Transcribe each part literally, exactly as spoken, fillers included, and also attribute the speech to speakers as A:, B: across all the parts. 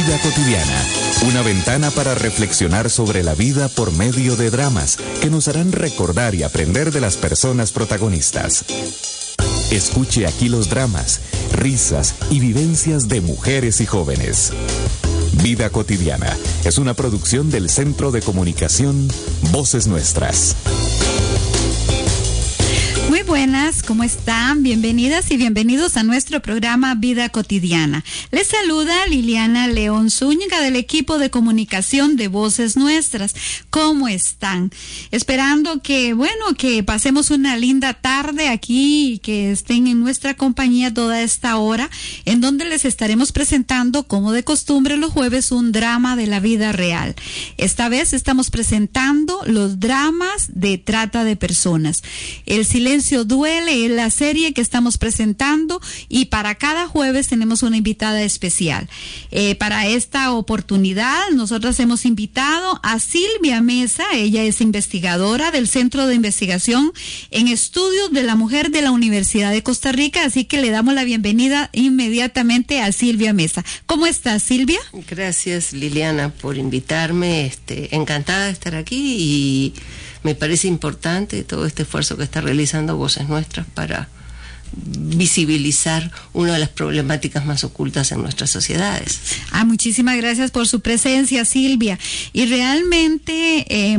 A: Vida cotidiana, una ventana para reflexionar sobre la vida por medio de dramas que nos harán recordar y aprender de las personas protagonistas. Escuche aquí los dramas, risas y vivencias de mujeres y jóvenes. Vida cotidiana es una producción del Centro de Comunicación Voces Nuestras.
B: Muy buenas, ¿cómo están? Bienvenidas y bienvenidos a nuestro programa Vida Cotidiana. Les saluda Liliana León Zúñiga del equipo de comunicación de Voces Nuestras. ¿Cómo están? Esperando que, bueno, que pasemos una linda tarde aquí y que estén en nuestra compañía toda esta hora, en donde les estaremos presentando, como de costumbre los jueves, un drama de la vida real. Esta vez estamos presentando los dramas de trata de personas. El silencio duele es la serie que estamos presentando y para cada jueves tenemos una invitada especial. Eh, para esta oportunidad nosotras hemos invitado a Silvia Mesa. Ella es investigadora del Centro de Investigación en Estudios de la Mujer de la Universidad de Costa Rica, así que le damos la bienvenida inmediatamente a Silvia Mesa. ¿Cómo estás, Silvia?
C: Gracias, Liliana, por invitarme. Este, encantada de estar aquí y me parece importante todo este esfuerzo que está realizando Voces Nuestras para visibilizar una de las problemáticas más ocultas en nuestras sociedades.
B: Ah, muchísimas gracias por su presencia, Silvia. Y realmente eh,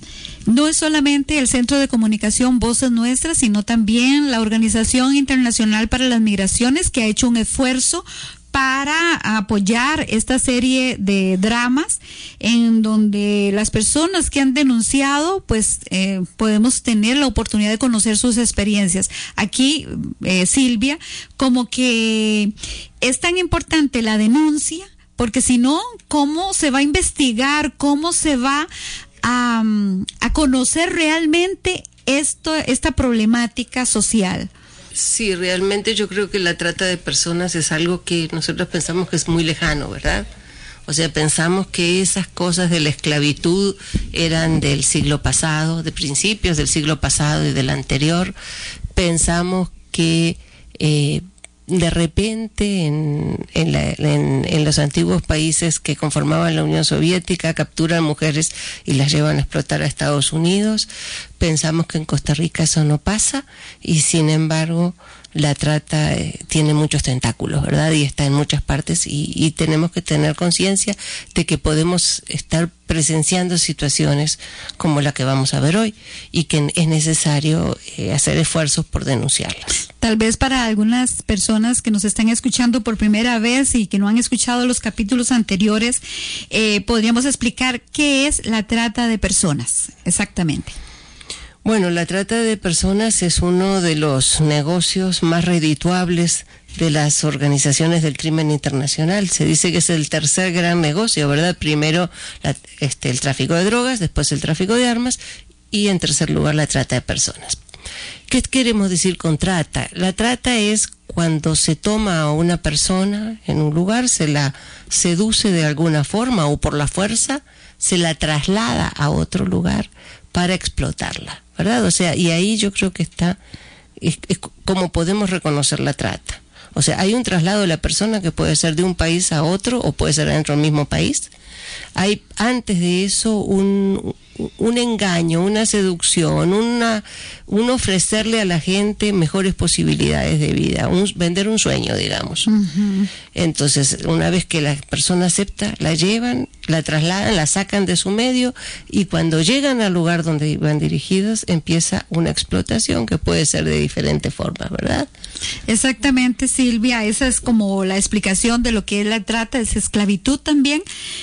B: no es solamente el Centro de Comunicación Voces Nuestras, sino también la Organización Internacional para las Migraciones, que ha hecho un esfuerzo para apoyar esta serie de dramas en donde las personas que han denunciado, pues eh, podemos tener la oportunidad de conocer sus experiencias. Aquí, eh, Silvia, como que es tan importante la denuncia, porque si no, ¿cómo se va a investigar? ¿Cómo se va a, a conocer realmente esto, esta problemática social?
C: Sí, realmente yo creo que la trata de personas es algo que nosotros pensamos que es muy lejano, ¿verdad? O sea, pensamos que esas cosas de la esclavitud eran del siglo pasado, de principios del siglo pasado y del anterior. Pensamos que eh, de repente en, en, la, en, en los antiguos países que conformaban la Unión Soviética capturan mujeres y las llevan a explotar a Estados Unidos. Pensamos que en Costa Rica eso no pasa y sin embargo la trata eh, tiene muchos tentáculos, ¿verdad? Y está en muchas partes y, y tenemos que tener conciencia de que podemos estar presenciando situaciones como la que vamos a ver hoy y que es necesario eh, hacer esfuerzos por denunciarlas.
B: Tal vez para algunas personas que nos están escuchando por primera vez y que no han escuchado los capítulos anteriores, eh, podríamos explicar qué es la trata de personas, exactamente.
C: Bueno, la trata de personas es uno de los negocios más redituables de las organizaciones del crimen internacional. Se dice que es el tercer gran negocio, ¿verdad? Primero la, este, el tráfico de drogas, después el tráfico de armas y en tercer lugar la trata de personas. ¿Qué queremos decir con trata? La trata es cuando se toma a una persona en un lugar, se la seduce de alguna forma o por la fuerza, se la traslada a otro lugar para explotarla, ¿verdad? O sea, y ahí yo creo que está, es, es como podemos reconocer la trata. O sea, hay un traslado de la persona que puede ser de un país a otro o puede ser dentro del mismo país. Hay antes de eso un, un engaño, una seducción, una, un ofrecerle a la gente mejores posibilidades de vida, un, vender un sueño, digamos. Uh-huh. Entonces, una vez que la persona acepta, la llevan, la trasladan, la sacan de su medio y cuando llegan al lugar donde van dirigidos empieza una explotación que puede ser de diferentes formas, ¿verdad?
B: Exactamente, Silvia, esa es como la explicación de lo que es la trata, es esclavitud también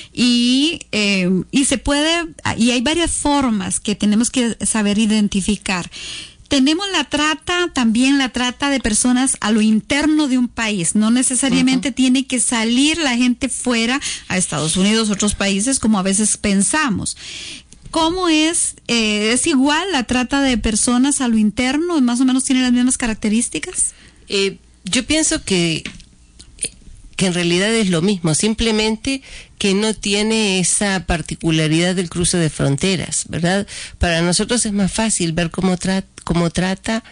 B: y, eh, y se puede, y hay varias formas que tenemos que saber identificar. Tenemos la trata, también la trata de personas a lo interno de un país. No necesariamente uh-huh. tiene que salir la gente fuera a Estados Unidos, otros países, como a veces pensamos. ¿Cómo es? Eh, ¿Es igual la trata de personas a lo interno? ¿Más o menos tiene las mismas características?
C: Eh, yo pienso que que en realidad es lo mismo, simplemente que no tiene esa particularidad del cruce de fronteras, ¿verdad? Para nosotros es más fácil ver cómo, tra- cómo trata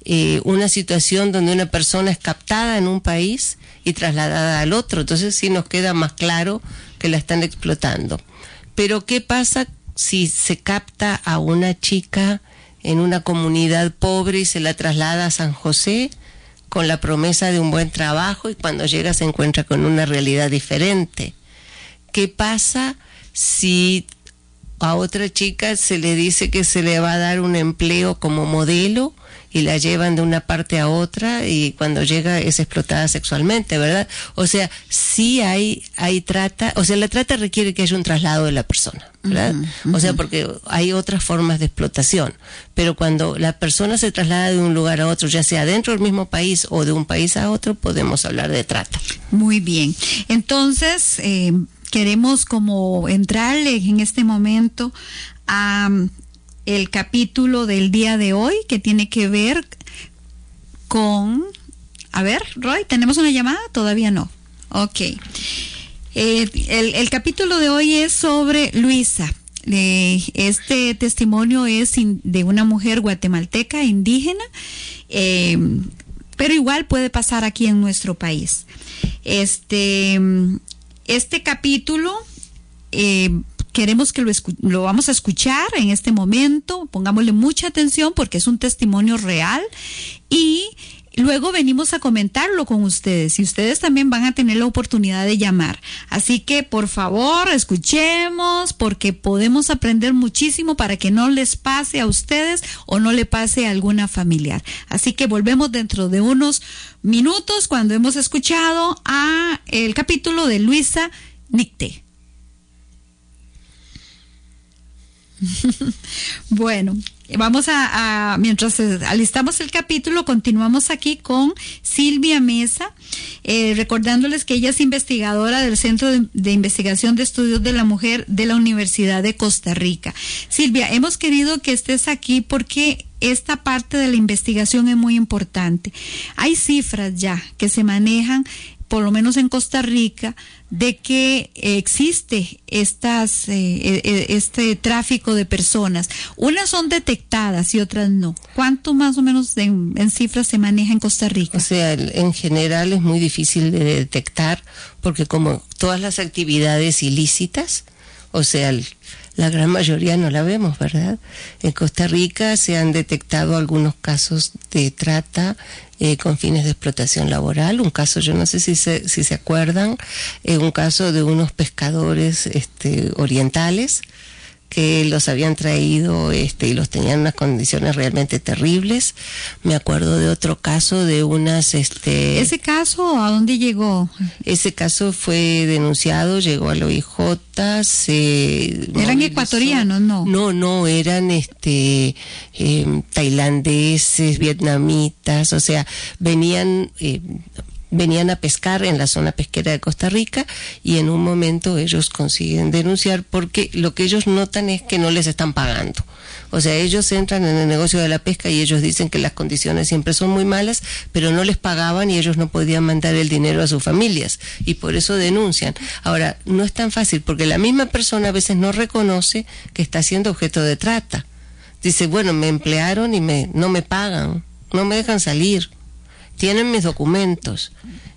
C: eh, una situación donde una persona es captada en un país y trasladada al otro. Entonces sí nos queda más claro que la están explotando. Pero ¿qué pasa si se capta a una chica en una comunidad pobre y se la traslada a San José con la promesa de un buen trabajo y cuando llega se encuentra con una realidad diferente? ¿Qué pasa si a otra chica se le dice que se le va a dar un empleo como modelo y la llevan de una parte a otra y cuando llega es explotada sexualmente, ¿verdad? O sea, sí hay hay trata, o sea, la trata requiere que haya un traslado de la persona, ¿verdad? Uh-huh, uh-huh. O sea, porque hay otras formas de explotación, pero cuando la persona se traslada de un lugar a otro, ya sea dentro del mismo país o de un país a otro, podemos hablar de trata.
B: Muy bien. Entonces, eh, queremos como entrarle en este momento a el capítulo del día de hoy que tiene que ver con... A ver, Roy, ¿tenemos una llamada? Todavía no. Ok. Eh, el, el capítulo de hoy es sobre Luisa. Eh, este testimonio es in, de una mujer guatemalteca indígena, eh, pero igual puede pasar aquí en nuestro país. Este, este capítulo... Eh, Queremos que lo, escu- lo vamos a escuchar en este momento, pongámosle mucha atención porque es un testimonio real y luego venimos a comentarlo con ustedes y ustedes también van a tener la oportunidad de llamar. Así que por favor escuchemos porque podemos aprender muchísimo para que no les pase a ustedes o no le pase a alguna familiar. Así que volvemos dentro de unos minutos cuando hemos escuchado a el capítulo de Luisa Nicté. Bueno, vamos a, a, mientras alistamos el capítulo, continuamos aquí con Silvia Mesa, eh, recordándoles que ella es investigadora del Centro de, de Investigación de Estudios de la Mujer de la Universidad de Costa Rica. Silvia, hemos querido que estés aquí porque esta parte de la investigación es muy importante. Hay cifras ya que se manejan, por lo menos en Costa Rica, de que existe estas eh, este tráfico de personas. Unas son detectadas y otras no. ¿Cuánto más o menos en, en cifras se maneja en Costa Rica?
C: O sea, en general es muy difícil de detectar porque como todas las actividades ilícitas, o sea, el, la gran mayoría no la vemos, ¿verdad? En Costa Rica se han detectado algunos casos de trata eh, con fines de explotación laboral. Un caso, yo no sé si se, si se acuerdan, eh, un caso de unos pescadores este, orientales que los habían traído este, y los tenían en unas condiciones realmente terribles. Me acuerdo de otro caso de unas... Este,
B: ¿Ese caso a dónde llegó?
C: Ese caso fue denunciado, llegó al O I J, se...
B: ¿Eran movilizó. Ecuatorianos? No.
C: No, no, eran este eh, tailandeses, vietnamitas, o sea, venían... Eh, venían a pescar en la zona pesquera de Costa Rica y en un momento ellos consiguen denunciar porque lo que ellos notan es que no les están pagando. O sea, ellos entran en el negocio de la pesca y ellos dicen que las condiciones siempre son muy malas, pero no les pagaban y ellos no podían mandar el dinero a sus familias y por eso denuncian. Ahora, no es tan fácil porque la misma persona a veces no reconoce que está siendo objeto de trata. Dice, bueno, me emplearon y me no me pagan, no me dejan salir. Tienen mis documentos,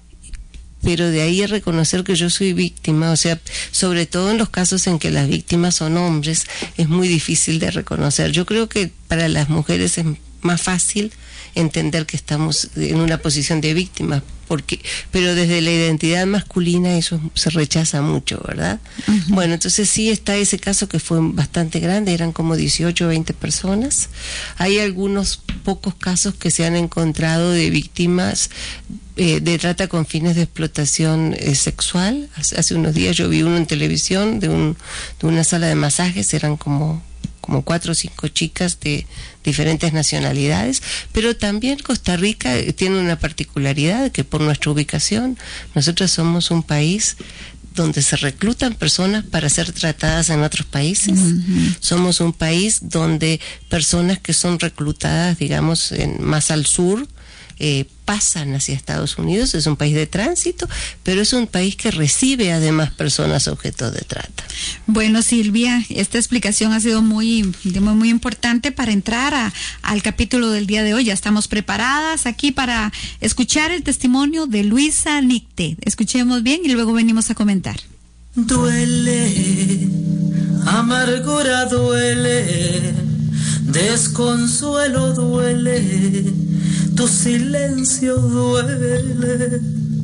C: pero de ahí a reconocer que yo soy víctima, o sea, sobre todo en los casos en que las víctimas son hombres, es muy difícil de reconocer. Yo creo que para las mujeres es más fácil entender que estamos en una posición de víctima, porque, pero desde la identidad masculina eso se rechaza mucho, ¿verdad? Uh-huh. Bueno, entonces sí está ese caso que fue bastante grande, eran como dieciocho o veinte personas. Hay algunos pocos casos que se han encontrado de víctimas eh, de trata con fines de explotación eh, sexual. Hace, hace unos días yo vi uno en televisión de, un, de una sala de masajes, eran como como cuatro o cinco chicas de diferentes nacionalidades, pero también Costa Rica tiene una particularidad que por nuestra ubicación, nosotros somos un país donde se reclutan personas para ser tratadas en otros países. Uh-huh. Somos un país donde personas que son reclutadas, digamos, en, más al sur, eh, pasan hacia Estados Unidos. Es un país de tránsito, pero es un país que recibe además personas objeto de trata.
B: Bueno, Silvia, esta explicación ha sido muy, muy, muy importante para entrar a, al capítulo del día de hoy. Ya estamos preparadas aquí para escuchar el testimonio de Luisa Nicté. Escuchemos bien y luego venimos a comentar.
D: Duele, amargura duele, desconsuelo duele, tu silencio duele.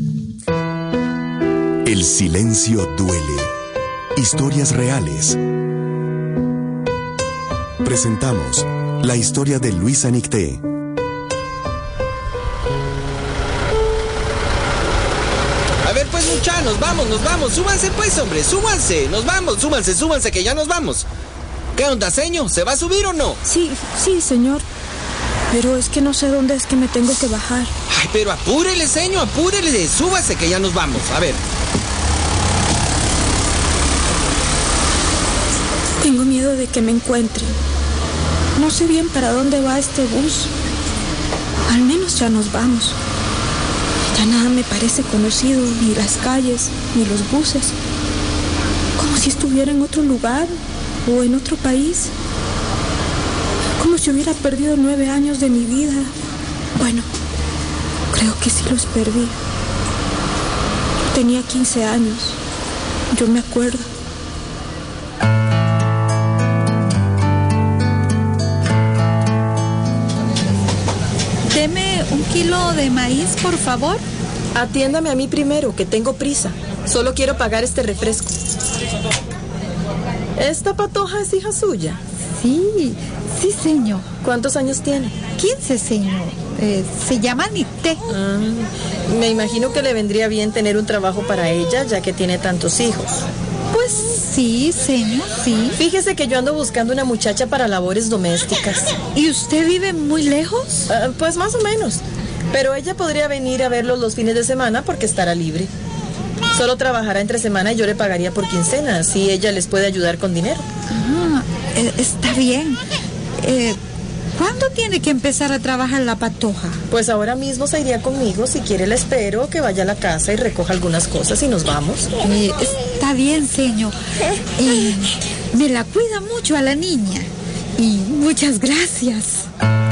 A: El silencio duele. Historias reales. Presentamos la historia de Luisa Nicté.
E: A ver pues mucha, nos vamos, nos vamos, súbanse pues hombre, súbanse, nos vamos, súbanse, súbanse que ya nos vamos. ¿Qué onda, señor? ¿Se va a subir o no?
F: Sí, sí, señor. Pero es que no sé dónde es que me tengo que bajar.
E: Ay, pero apúrele, señor, apúrele, súbase que ya nos vamos, a ver.
F: Tengo miedo de que me encuentren. No sé bien para dónde va este bus. Al menos ya nos vamos. Ya nada me parece conocido, ni las calles, ni los buses. Como si estuviera en otro lugar o en otro país. Como si hubiera perdido nueve años de mi vida. Bueno, creo que sí los perdí. Tenía quince años. Yo me acuerdo.
B: Deme un kilo de maíz, por favor.
G: Atiéndame a mí primero, que tengo prisa. Solo quiero pagar este refresco. ¿Esta patoja es hija suya?
B: Sí, sí, señor.
G: ¿Cuántos años tiene?
B: quince, señor. Eh, se llama Nicté.
G: Ah, me imagino que le vendría bien tener un trabajo para ella, ya que tiene tantos hijos.
B: Pues sí, señor, sí.
G: Fíjese que yo ando buscando una muchacha para labores domésticas.
B: ¿Y usted vive muy lejos?
G: Ah, pues más o menos. Pero ella podría venir a verlos los fines de semana porque estará libre. Solo trabajará entre semana y yo le pagaría por quincena, así ella les puede ayudar con dinero.
B: Ah, eh, está bien. Eh, ¿Cuándo tiene que empezar a trabajar la patoja?
G: Pues ahora mismo se iría conmigo. Si quiere la espero, que vaya a la casa y recoja algunas cosas y nos vamos.
B: Eh, está bien, señor. Eh, me la cuida mucho a la niña. Y muchas gracias.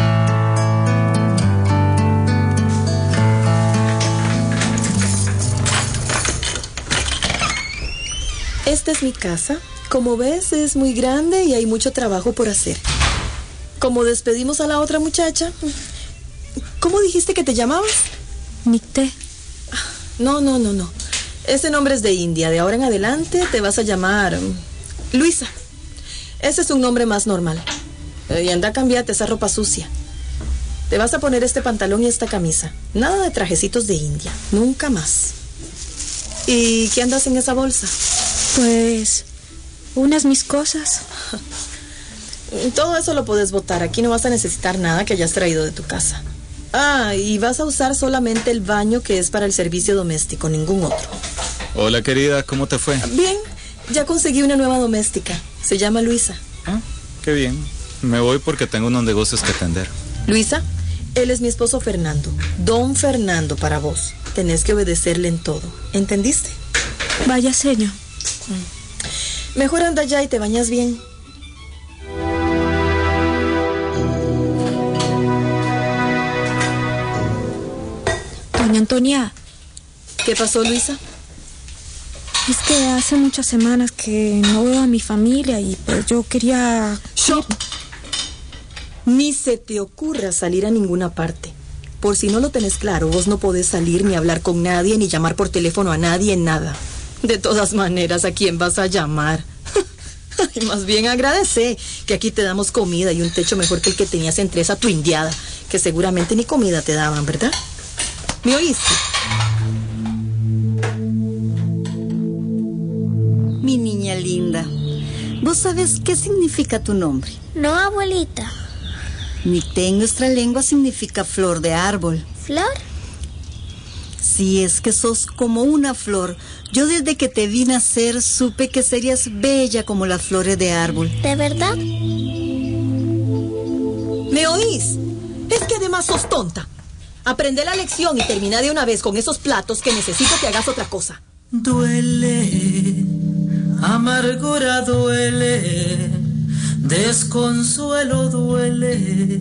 G: Esta es mi casa. Como ves, es muy grande y hay mucho trabajo por hacer. Como despedimos a la otra muchacha... ¿Cómo dijiste que te llamabas?
F: Nicté.
G: No, no, no, no. Ese nombre es de India. De ahora en adelante te vas a llamar... Luisa. Ese es un nombre más normal. Y anda, cámbiate esa ropa sucia. Te vas a poner este pantalón y esta camisa. Nada de trajecitos de India. Nunca más. ¿Y qué andas en esa bolsa?
F: Pues... unas mis cosas.
G: Todo eso lo puedes botar. Aquí no vas a necesitar nada que hayas traído de tu casa. Ah, y vas a usar solamente el baño que es para el servicio doméstico, ningún otro.
H: Hola, querida, ¿cómo te fue?
G: Bien, ya conseguí una nueva doméstica. Se llama Luisa.
H: Ah, qué bien. Me voy porque tengo unos negocios que atender.
G: Luisa, él es mi esposo Fernando. Don Fernando para vos. Tenés que obedecerle en todo. ¿Entendiste?
F: Vaya, señor.
G: Mejor anda ya y te bañas bien.
F: Doña Antonia.
G: ¿Qué pasó, Luisa?
F: Es que hace muchas semanas que no veo a mi familia y pues yo quería...
G: ¡Shop! Ni se te ocurra salir a ninguna parte. Por si no lo tenés claro, vos no podés salir ni hablar con nadie, ni llamar por teléfono a nadie, nada. De todas maneras, ¿a quién vas a llamar? Ay, más bien agradece que aquí te damos comida y un techo mejor que el que tenías entre esa tu indiada, que seguramente ni comida te daban, ¿verdad? ¿Me oíste?
I: Mi niña linda, ¿vos sabes qué significa tu nombre?
J: No, abuelita.
I: Nicté en nuestra lengua significa flor de árbol.
J: ¿Flor?
I: Sí, es que sos como una flor. Yo desde que te vi nacer supe que serías bella como las flores de árbol.
J: ¿De verdad?
G: ¿Me oís? Es que además sos tonta. Aprende la lección y termina de una vez con esos platos que necesito que hagas otra cosa.
D: Duele, amargura duele, desconsuelo duele.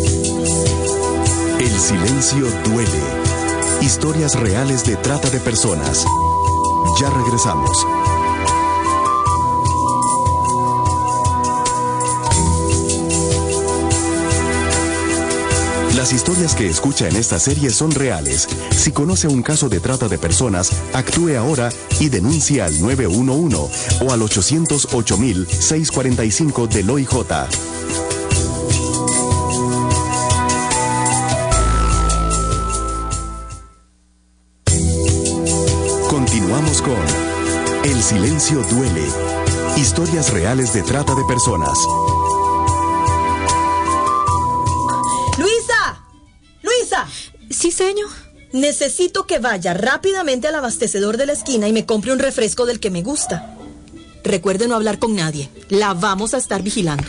A: El silencio duele. Historias reales de trata de personas. Ya regresamos. Las historias que escucha en esta serie son reales. Si conoce un caso de trata de personas, actúe ahora y denuncie al nueve uno uno o al ochocientos ocho mil seiscientos cuarenta y cinco del O I J. Continuamos con El silencio duele. Historias reales de trata de personas.
F: Sí, señor.
G: Necesito que vaya rápidamente al abastecedor de la esquina y me compre un refresco del que me gusta. Recuerde no hablar con nadie. La vamos a estar vigilando.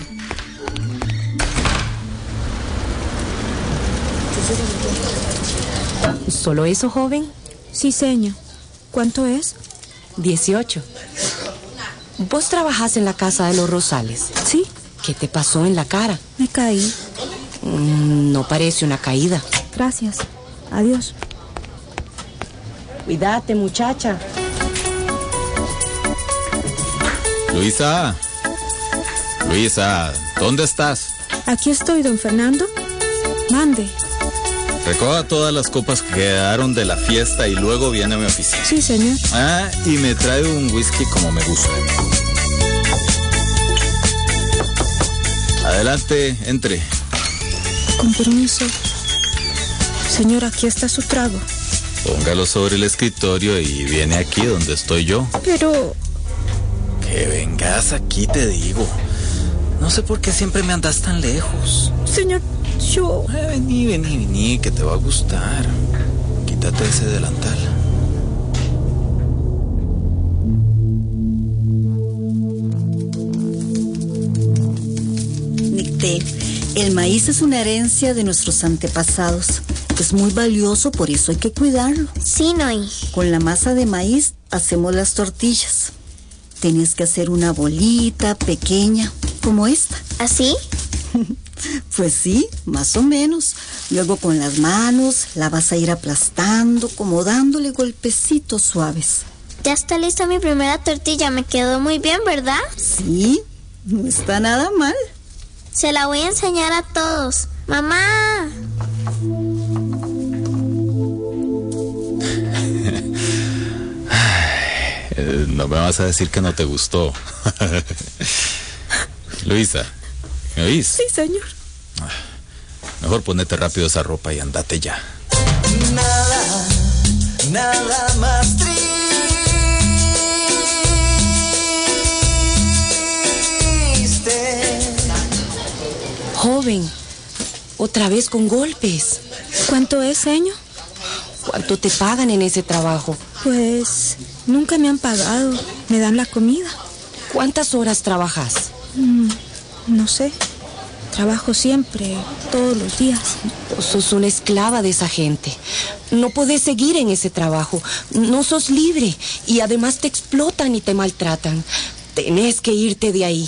J: ¿Solo eso, joven?
F: Sí, señor. ¿Cuánto es?
J: Dieciocho. ¿Vos trabajás en la casa de los Rosales?
F: Sí.
J: ¿Qué te pasó en la cara?
F: Me caí.
J: Mm, no parece una caída.
F: Gracias. Adiós.
J: Cuídate, muchacha.
H: Luisa. Luisa, ¿dónde estás?
F: Aquí estoy, don Fernando. Mande.
H: Recoja todas las copas que quedaron de la fiesta y luego viene a mi oficina.
F: Sí, señor.
H: Ah, y me trae un whisky como me gusta. Adelante, entre.
F: Con permiso. Señor, aquí está su trago.
H: Póngalo sobre el escritorio y viene aquí donde estoy yo.
F: Pero...
H: Que vengas aquí, te digo. No sé por qué siempre me andas tan lejos.
F: Señor, yo...
H: Eh, vení, vení, vení, que te va a gustar. Quítate ese delantal.
I: Nicté, el maíz es una herencia de nuestros antepasados. Es muy valioso, por eso hay que cuidarlo.
K: Sí, Noy.
I: Con la masa de maíz hacemos las tortillas. Tienes que hacer una bolita pequeña, como esta.
K: ¿Así?
I: Pues sí, más o menos. Luego con las manos la vas a ir aplastando, como dándole golpecitos suaves.
K: Ya está lista mi primera tortilla. Me quedó muy bien, ¿verdad?
I: Sí, no está nada mal.
K: Se la voy a enseñar a todos. ¡Mamá!
H: No me vas a decir que no te gustó. Luisa, ¿me oís?
F: Sí, señor.
H: Mejor ponete rápido esa ropa y andate ya.
D: Nada, nada más triste.
J: Joven, otra vez con golpes.
F: ¿Cuánto es, señor?
J: ¿Cuánto te pagan en ese trabajo?
F: Pues nunca me han pagado. Me dan la comida.
J: ¿Cuántas horas trabajas?
F: Mm, no sé. Trabajo siempre, todos los días.
J: Vos sos una esclava de esa gente. No podés seguir en ese trabajo. No sos libre. Y además te explotan y te maltratan. Tenés que irte de ahí.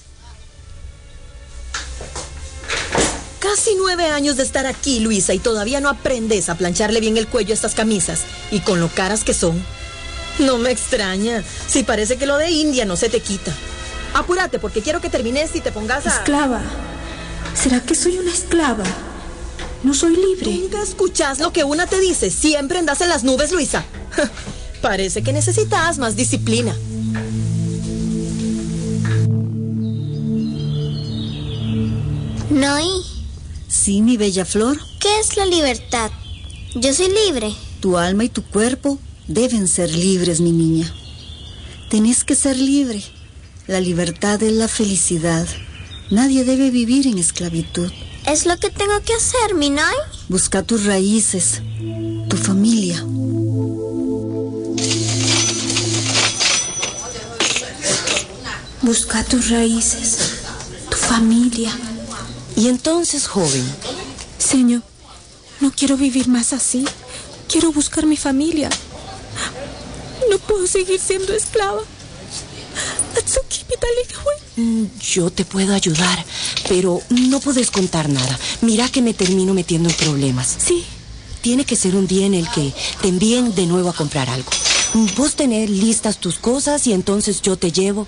G: Casi nueve años de estar aquí, Luisa, y todavía no aprendes a plancharle bien el cuello a estas camisas. Y con lo caras que son. No me extraña. Si parece que lo de India no se te quita. Apúrate, porque quiero que termines y te pongas a...
F: Esclava. ¿Será que soy una esclava? No soy libre.
G: Nunca escuchas lo que una te dice. Siempre andas en las nubes, Luisa. Parece que necesitas más disciplina.
K: Noy.
I: Sí, mi bella flor.
K: ¿Qué es la libertad? Yo soy libre.
I: Tu alma y tu cuerpo deben ser libres, mi niña. Tenés que ser libre. La libertad es la felicidad. Nadie debe vivir en esclavitud.
K: ¿Es lo que tengo que hacer, mi Noy?
I: Busca tus raíces, tu familia.
F: Busca tus raíces, tu familia.
J: Y entonces, joven.
F: Señor, No quiero vivir más así. Quiero buscar mi familia. No puedo seguir siendo esclava.
J: Yo te puedo ayudar, pero no puedes contar nada. Mira que me termino metiendo en problemas.
F: Sí.
J: Tiene que ser un día en el que te envíen de nuevo a comprar algo. Vos tenés listas tus cosas y entonces yo te llevo.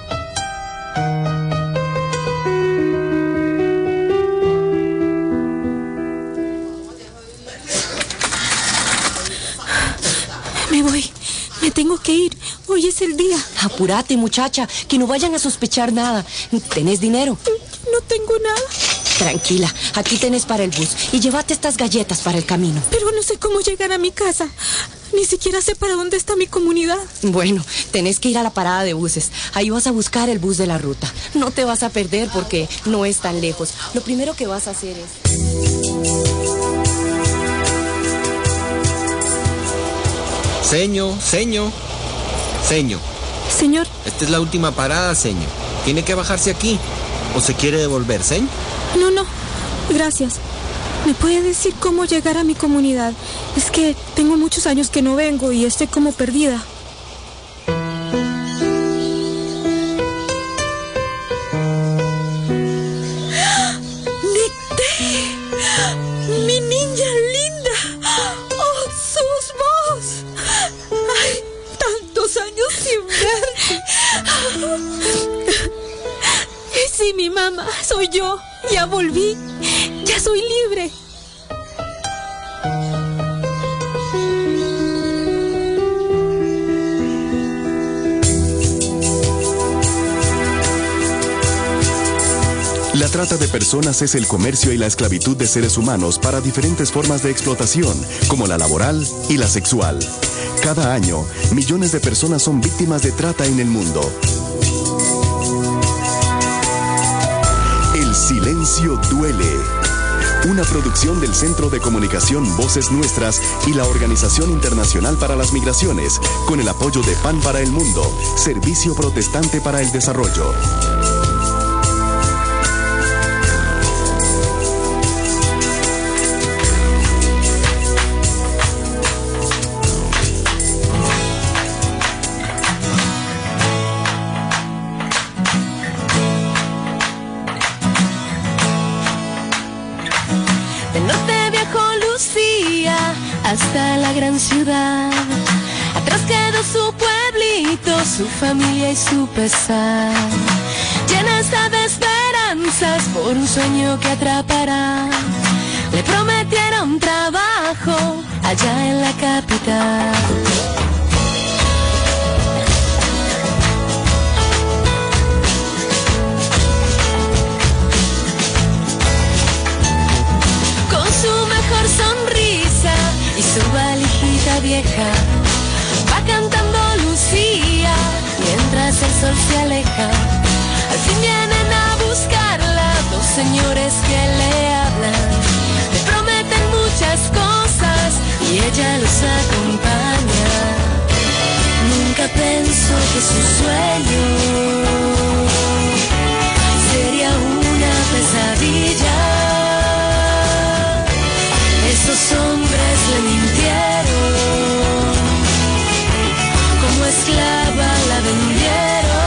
F: Me voy. Me tengo que ir. Hoy es el día.
J: Apúrate, muchacha, que no vayan a sospechar nada. ¿Tenés dinero?
F: No tengo nada.
J: Tranquila, aquí tenés para el bus. Y llévate estas galletas para el camino.
F: Pero no sé cómo llegar a mi casa. Ni siquiera sé para dónde está mi comunidad.
J: Bueno, tenés que ir a la parada de buses. Ahí vas a buscar el bus de la ruta. No te vas a perder porque no es tan lejos. Lo primero que vas a hacer es...
E: Señor, señor, señor.
F: Señor.
E: Esta es la última parada, señor. Tiene que bajarse aquí. ¿O se quiere devolver, señor?
F: No, no. Gracias. ¿Me puede decir cómo llegar a mi comunidad? Es que tengo muchos años que no vengo y estoy como perdida. Sí, mi mamá, soy yo. Ya volví. Ya soy libre.
A: La trata de personas es el comercio y la esclavitud de seres humanos para diferentes formas de explotación, como la laboral y la sexual. Cada año, millones de personas son víctimas de trata en el mundo. El silencio duele. Una producción del Centro de Comunicación Voces Nuestras y la Organización Internacional para las Migraciones, con el apoyo de Pan para el Mundo, Servicio Protestante para el Desarrollo.
L: Hasta la gran ciudad, atrás quedó su pueblito, su familia y su pesar. Llena está de esperanzas por un sueño que atrapará. Le prometieron trabajo allá en la capital. Con su mejor sonrisa y su valijita vieja va cantando Lucía mientras el sol se aleja. Al fin vienen a buscarla dos señores que le hablan, le prometen muchas cosas y ella los acompaña. Nunca pensó que su sueño sería una pesadilla. Esos hombres le mintieron, como esclava la vendieron.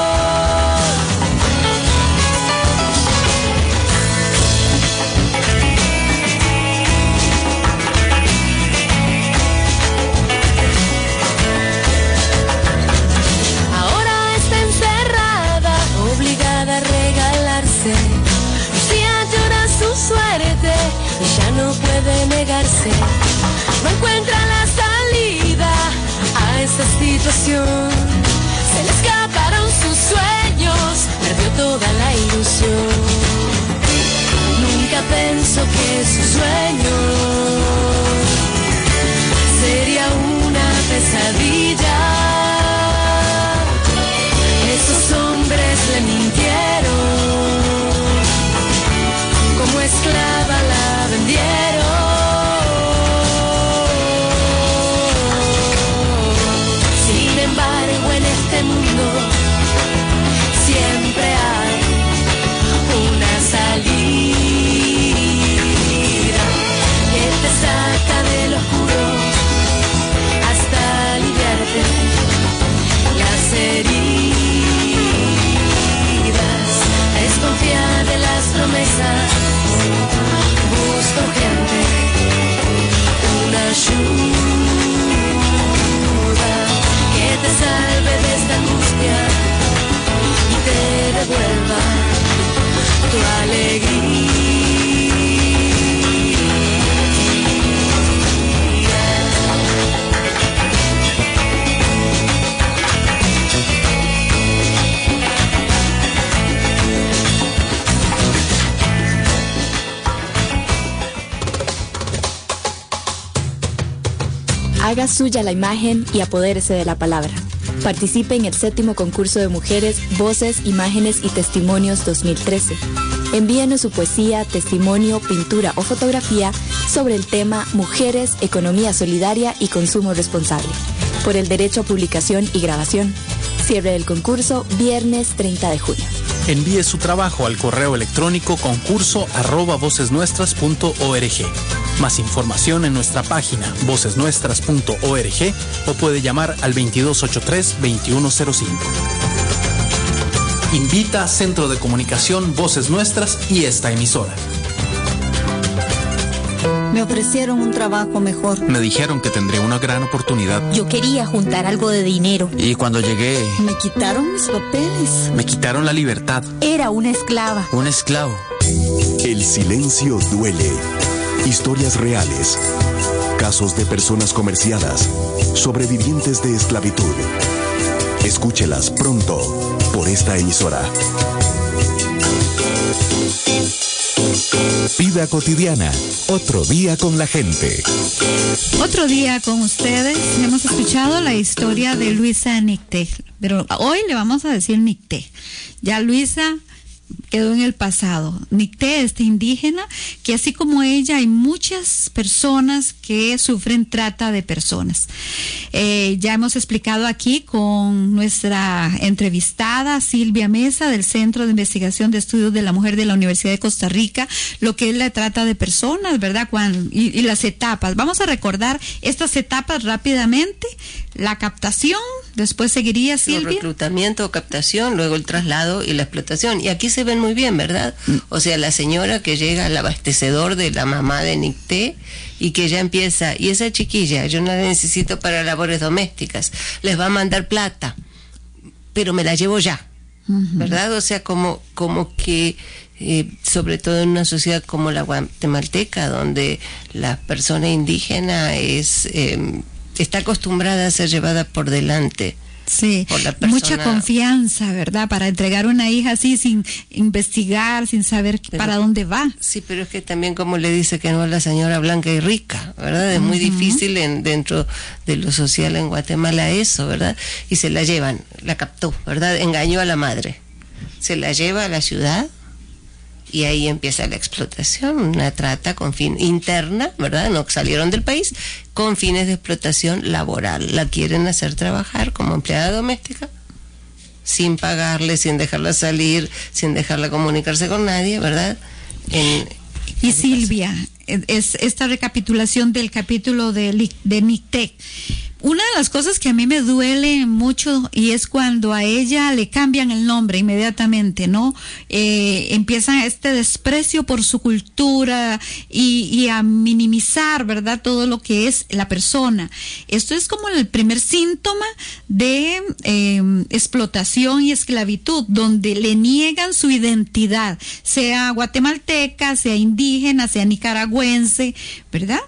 L: Ahora está encerrada, obligada a regalarse. Lucía llora su suerte y ya no puede negarse. No encuentra la salida a esta situación. Se le escaparon sus sueños, perdió toda la ilusión. Nunca pensó que su sueño sería una pesadilla. Esos hombres le mintieron, como esclava la vendieron. Sin embargo, en este mundo siempre hay una salida.
M: Haga suya la imagen y apodérese de la palabra. Participe en el séptimo concurso de mujeres, Voces, Imágenes y Testimonios dos mil trece. Envíenos su poesía, testimonio, pintura o fotografía sobre el tema Mujeres, Economía Solidaria y Consumo Responsable, por el derecho a publicación y grabación. Cierre del concurso, viernes treinta de junio.
N: Envíe su trabajo al correo electrónico concurso arroba vocesnuestras punto org. Más información en nuestra página vocesnuestras punto org o puede llamar al veintidós ochenta y tres, veintiuno cero cinco. Invita Centro de Comunicación Voces Nuestras y esta emisora.
I: Me ofrecieron un trabajo mejor.
O: Me dijeron que tendría una gran oportunidad.
P: Yo quería juntar algo de dinero.
O: Y cuando llegué...
I: Me quitaron mis papeles.
O: Me quitaron la libertad.
P: Era una esclava.
O: Un esclavo.
Q: El silencio duele. Historias reales. Casos de personas comerciadas. Sobrevivientes de esclavitud. Escúchelas pronto por esta emisora.
A: Vida cotidiana, otro día con la gente.
B: Otro día con ustedes. Hemos escuchado la historia de Luisa Nicté, pero hoy le vamos a decir Nicté. Ya Luisa quedó en el pasado. Nicté, este indígena, que así como ella hay muchas personas que sufren trata de personas. Eh, ya hemos explicado aquí con nuestra entrevistada Silvia Mesa del Centro de Investigación de Estudios de la Mujer de la Universidad de Costa Rica, lo que es la trata de personas, ¿verdad? Cuando, y, y las etapas. Vamos a recordar estas etapas rápidamente. La captación, después seguiría Silvia.
C: El reclutamiento, captación, luego el traslado y la explotación. Y aquí se ven muy bien, ¿verdad? O sea, la señora que llega al abastecedor de la mamá de Nicté y que ya empieza, y esa chiquilla, yo no la necesito para labores domésticas, les va a mandar plata, pero me la llevo ya, uh-huh. ¿verdad? O sea, como, como que, eh, sobre todo en una sociedad como la guatemalteca, donde la persona indígena es... Eh, está acostumbrada a ser llevada por delante.
B: Sí,
C: por la persona.
B: Mucha confianza, ¿verdad? Para entregar una hija así sin investigar, sin saber pero, para dónde va.
C: Sí, pero es que también como le dice que no a la señora blanca y rica, ¿verdad? Es uh-huh. muy difícil en, dentro de lo social en Guatemala eso, ¿verdad? Y se la llevan, la captó, ¿verdad? Engañó a la madre. Se la lleva a la ciudad y ahí empieza la explotación, una trata con fin interna, ¿verdad? No salieron del país, con fines de explotación laboral. La quieren hacer trabajar como empleada doméstica, sin pagarle, sin dejarla salir, sin dejarla comunicarse con nadie, ¿verdad? En,
B: y Silvia, es esta recapitulación del capítulo de, de Nicté. Una de las cosas que a mí me duele mucho y es cuando a ella le cambian el nombre inmediatamente, ¿no? Eh, empiezan este desprecio por su cultura y, y a minimizar, ¿verdad? Todo lo que es la persona. Esto es como el primer síntoma de eh, explotación y esclavitud, donde le niegan su identidad, sea guatemalteca, sea indígena, sea nicaragüense, ¿verdad?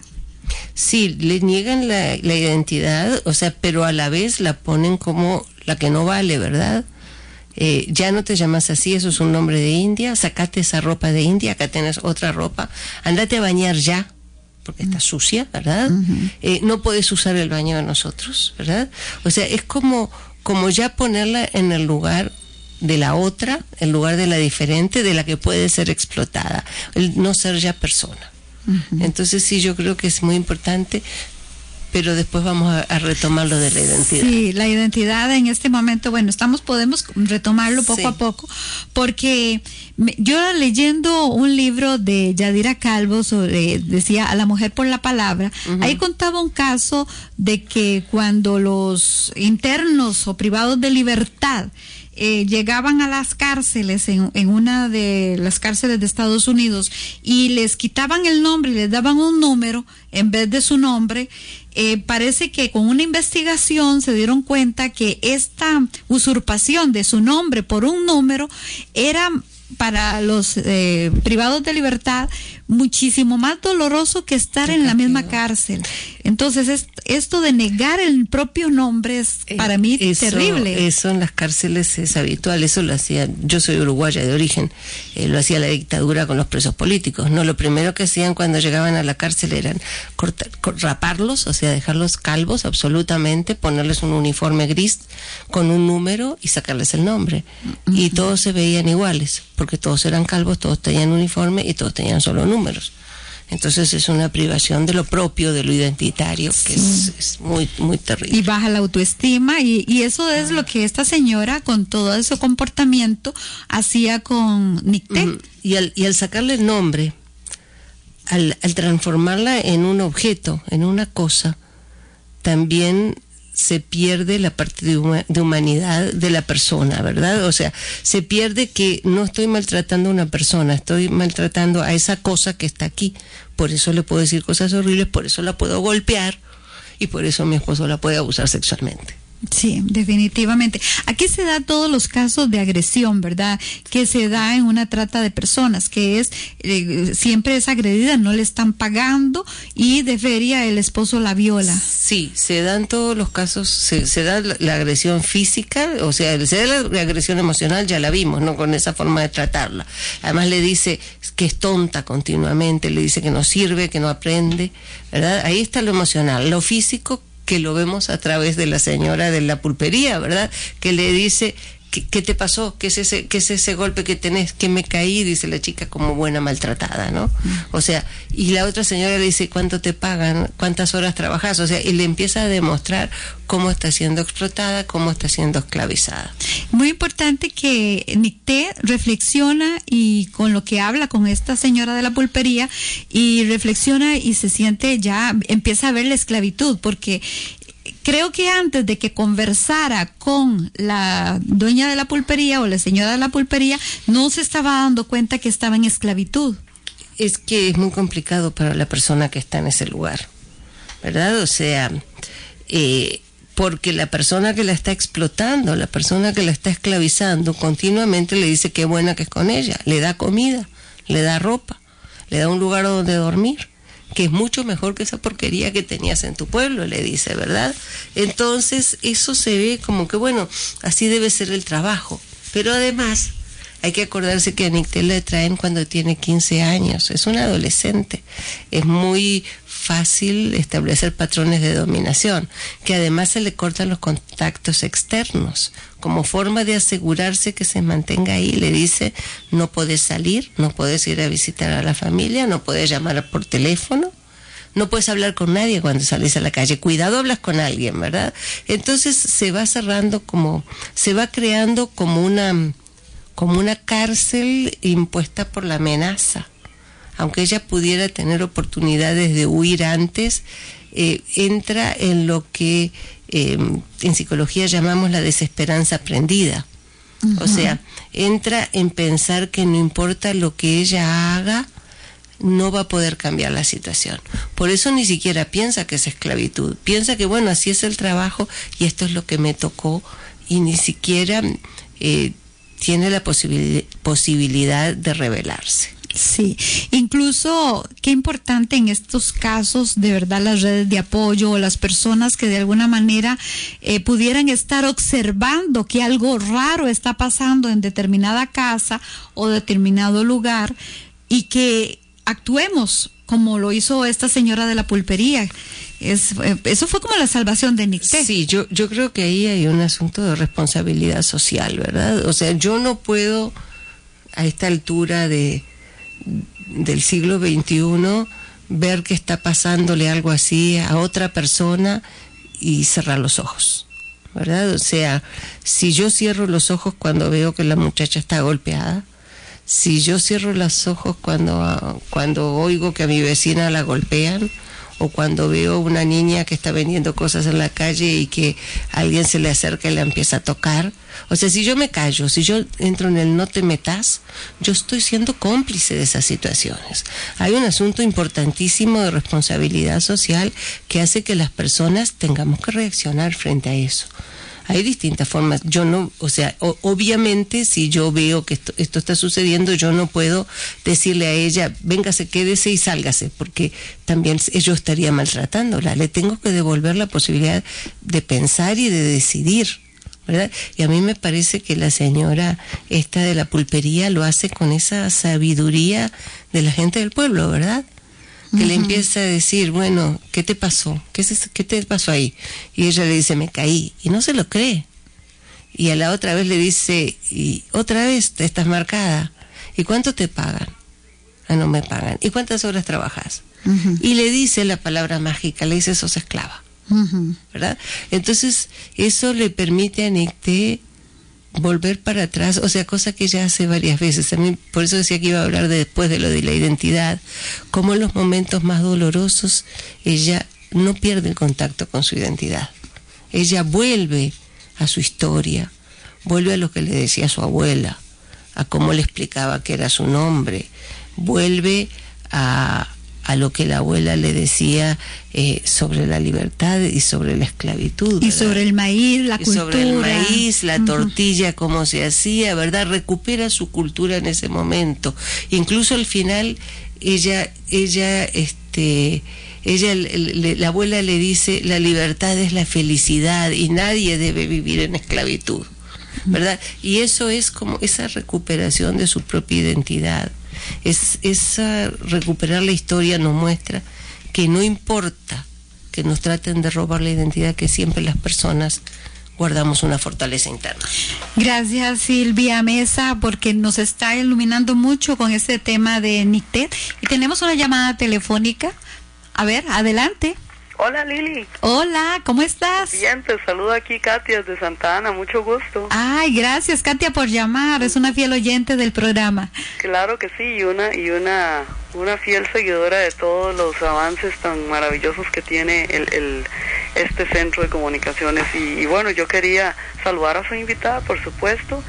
C: Sí, le niegan la, la identidad, o sea, pero a la vez la ponen como la que no vale, ¿verdad? Eh, ya no te llamas así, eso es un nombre de India, sacate esa ropa de India, acá tienes otra ropa, andate a bañar ya, porque está sucia, ¿verdad? Uh-huh. Eh, no puedes usar el baño de nosotros, ¿verdad? O sea, es como, como ya ponerla en el lugar de la otra, en lugar de la diferente, de la que puede ser explotada, el no ser ya persona. Uh-huh. Entonces sí, yo creo que es muy importante, pero después vamos a, a retomar lo de la identidad.
B: Sí, la identidad en este momento, bueno, estamos podemos retomarlo poco sí. a poco, porque me, yo leyendo un libro de Yadira Calvo sobre, decía, a la mujer por la palabra, uh-huh. ahí contaba un caso de que cuando los internos o privados de libertad Eh, llegaban a las cárceles, en, en una de las cárceles de Estados Unidos, y les quitaban el nombre y les daban un número en vez de su nombre, eh, parece que con una investigación se dieron cuenta que esta usurpación de su nombre por un número era para los eh, privados de libertad muchísimo más doloroso que estar en la misma cárcel. Entonces, es, esto de negar el propio nombre es para mí
C: eso,
B: terrible.
C: Eso en las cárceles es habitual, eso lo hacía, yo soy uruguaya de origen, eh, lo hacía la dictadura con los presos políticos, ¿no? Lo primero que hacían cuando llegaban a la cárcel eran cortar, raparlos, o sea, dejarlos calvos absolutamente, ponerles un uniforme gris con un número y sacarles el nombre. Uh-huh. Y todos se veían iguales, porque todos eran calvos, todos tenían uniforme y todos tenían solo números. Entonces es una privación de lo propio, de lo identitario, que sí. es, es muy muy terrible.
B: Y baja la autoestima, y, y eso es ah. lo que esta señora, con todo ese comportamiento, hacía con Nicté.
C: Mm, y, al, y al sacarle el nombre, al, al transformarla en un objeto, en una cosa, también se pierde la parte de, huma, de humanidad de la persona, ¿verdad? O sea, se pierde que no estoy maltratando a una persona, estoy maltratando a esa cosa que está aquí. Por eso le puedo decir cosas horribles, por eso la puedo golpear y por eso mi esposo la puede abusar sexualmente.
B: Sí, definitivamente. Aquí se da todos los casos de agresión, ¿verdad? Que se da en una trata de personas, que es, eh, siempre es agredida, no le están pagando y de feria el esposo la viola.
C: Sí, se dan todos los casos, se, se da la, la agresión física, o sea, se da la, la agresión emocional, ya la vimos, ¿no? Con esa forma de tratarla. Además le dice que es tonta continuamente, le dice que no sirve, que no aprende, ¿verdad? Ahí está lo emocional. Lo físico, que lo vemos a través de la señora de la pulpería, ¿verdad? Que le dice, ¿qué, qué te pasó? ¿Qué es ese, qué es ese golpe que tenés? Que me caí, dice la chica, como buena maltratada, ¿no? Mm. O sea, y la otra señora le dice, ¿cuánto te pagan? ¿Cuántas horas trabajas? O sea, y le empieza a demostrar cómo está siendo explotada, cómo está siendo esclavizada.
B: Muy importante que Nicté reflexiona y con lo que habla con esta señora de la pulpería, y reflexiona y se siente ya, empieza a ver la esclavitud, porque creo que antes de que conversara con la dueña de la pulpería o la señora de la pulpería, no se estaba dando cuenta que estaba en esclavitud.
C: Es que es muy complicado para la persona que está en ese lugar, ¿verdad? O sea, eh, porque la persona que la está explotando, la persona que la está esclavizando, continuamente le dice qué buena que es con ella, le da comida, le da ropa, le da un lugar donde dormir, que es mucho mejor que esa porquería que tenías en tu pueblo, le dice, ¿verdad? Entonces eso se ve como que, bueno, así debe ser el trabajo, pero además hay que acordarse que a Nicté le traen cuando tiene quince años, es una adolescente, es muy fácil establecer patrones de dominación, que además se le cortan los contactos externos, como forma de asegurarse que se mantenga ahí. Le dice, no puedes salir, no puedes ir a visitar a la familia, no puedes llamar por teléfono, no puedes hablar con nadie cuando sales a la calle, cuidado, hablas con alguien, ¿verdad? Entonces se va cerrando como, se va creando como una, como una cárcel impuesta por la amenaza. Aunque ella pudiera tener oportunidades de huir antes, eh, entra en lo que eh, en psicología llamamos la desesperanza aprendida. Uh-huh. O sea, entra en pensar que no importa lo que ella haga, no va a poder cambiar la situación. Por eso ni siquiera piensa que es esclavitud. Piensa que, bueno, así es el trabajo y esto es lo que me tocó, y ni siquiera eh, tiene la posibil- posibilidad de rebelarse.
B: Sí, incluso qué importante en estos casos, de verdad, las redes de apoyo o las personas que de alguna manera eh, pudieran estar observando que algo raro está pasando en determinada casa o determinado lugar, y que actuemos como lo hizo esta señora de la pulpería. Es, eh, eso fue como la salvación de Nicté.
C: Sí, yo, yo creo que ahí hay un asunto de responsabilidad social, ¿verdad? O sea, yo no puedo a esta altura de del siglo veintiuno ver que está pasándole algo así a otra persona y cerrar los ojos, ¿verdad? O sea, si yo cierro los ojos cuando veo que la muchacha está golpeada, si yo cierro los ojos cuando, cuando oigo que a mi vecina la golpean, o cuando veo una niña que está vendiendo cosas en la calle y que alguien se le acerca y la empieza a tocar. O sea, si yo me callo, si yo entro en el no te metas, yo estoy siendo cómplice de esas situaciones. Hay un asunto importantísimo de responsabilidad social que hace que las personas tengamos que reaccionar frente a eso. Hay distintas formas. Yo no, o sea, o, obviamente si yo veo que esto, esto está sucediendo, yo no puedo decirle a ella, véngase, quédese y sálgase, porque también yo estaría maltratándola. Le tengo que devolver la posibilidad de pensar y de decidir, ¿verdad? Y a mí me parece que la señora esta de la pulpería lo hace con esa sabiduría de la gente del pueblo, ¿verdad? Que uh-huh. le empieza a decir, bueno, ¿qué te pasó? ¿Qué, es, ¿Qué te pasó ahí? Y ella le dice, me caí. Y no se lo cree. Y a la otra vez le dice, y otra vez te estás marcada. ¿Y cuánto te pagan? Ah, no me pagan. ¿Y cuántas horas trabajas? Uh-huh. Y le dice la palabra mágica, le dice, sos esclava. Uh-huh. ¿Verdad? Entonces, eso le permite a Nicté volver para atrás, o sea, cosa que ella hace varias veces. A mí, por eso decía que iba a hablar de, después de lo de la identidad, como en los momentos más dolorosos ella no pierde el contacto con su identidad. Ella vuelve a su historia, vuelve a lo que le decía su abuela, a cómo le explicaba que era su nombre, vuelve a a lo que la abuela le decía eh, sobre la libertad y sobre la esclavitud,
B: y ¿verdad? Sobre el maíz, la
C: y
B: cultura.
C: Sobre el maíz, la tortilla, uh-huh. cómo se hacía, ¿verdad? Recupera su cultura en ese momento. Incluso al final, ella, ella, este, ella, le, la abuela le dice, la libertad es la felicidad y nadie debe vivir en esclavitud, ¿verdad? Y eso es como esa recuperación de su propia identidad. Es, esa recuperar la historia nos muestra que no importa que nos traten de robar la identidad, que siempre las personas guardamos una fortaleza interna.
B: Gracias, Silvia Mesa, porque nos está iluminando mucho con este tema de Nicté. Y tenemos una llamada telefónica. A ver, adelante.
R: Hola, Lili.
B: Hola, ¿cómo estás?
R: Bien, te saluda aquí Katia de Santa Ana, mucho gusto.
B: Ay, gracias, Katia, por llamar, es una fiel oyente del programa.
R: Claro que sí, y una y una una fiel seguidora de todos los avances tan maravillosos que tiene el, el este centro de comunicaciones. Y, y bueno, yo quería saludar a su invitada, por supuesto,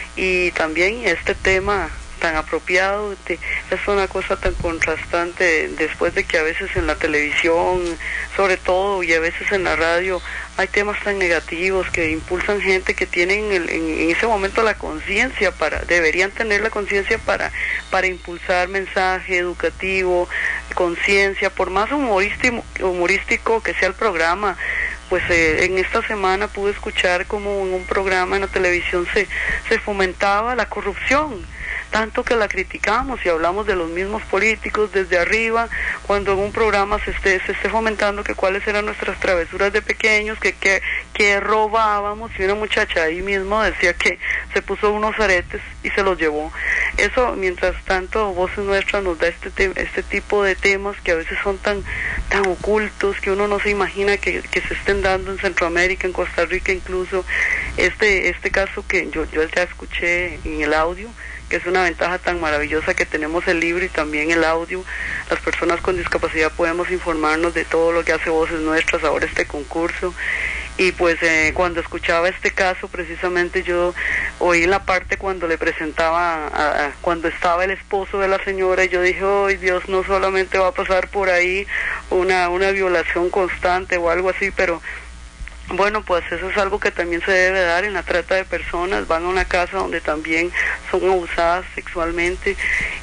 R: y también este tema tan apropiado, de, es una cosa tan contrastante después de que a veces en la televisión, sobre todo, y a veces en la radio, hay temas tan negativos que impulsan gente que tienen el, en, en ese momento la conciencia para, deberían tener la conciencia para, para impulsar mensaje educativo, conciencia, por más humorístico, humorístico que sea el programa. Pues eh, en esta semana pude escuchar como en un programa en la televisión se, se fomentaba la corrupción, tanto que la criticamos y hablamos de los mismos políticos desde arriba, cuando en un programa se esté, se esté fomentando que cuáles eran nuestras travesuras de pequeños, que, que, que robábamos, y una muchacha ahí mismo decía que se puso unos aretes y se los llevó. Eso, mientras tanto, Voces Nuestras nos da este, te, este tipo de temas que a veces son tan, tan ocultos, que uno no se imagina que, que se estén dando en Centroamérica, en Costa Rica incluso. Este, este caso que yo, yo ya escuché en el audio, que es una ventaja tan maravillosa que tenemos el libro y también el audio. Las personas con discapacidad podemos informarnos de todo lo que hace Voces Nuestras, ahora este concurso. Y pues eh, cuando escuchaba este caso, precisamente yo oí la parte cuando le presentaba, a, a, cuando estaba el esposo de la señora, y yo dije, ¡ay, Dios, no solamente va a pasar por ahí una, una violación constante o algo así, pero bueno, pues eso es algo que también se debe dar en la trata de personas. Van a una casa donde también son abusadas sexualmente,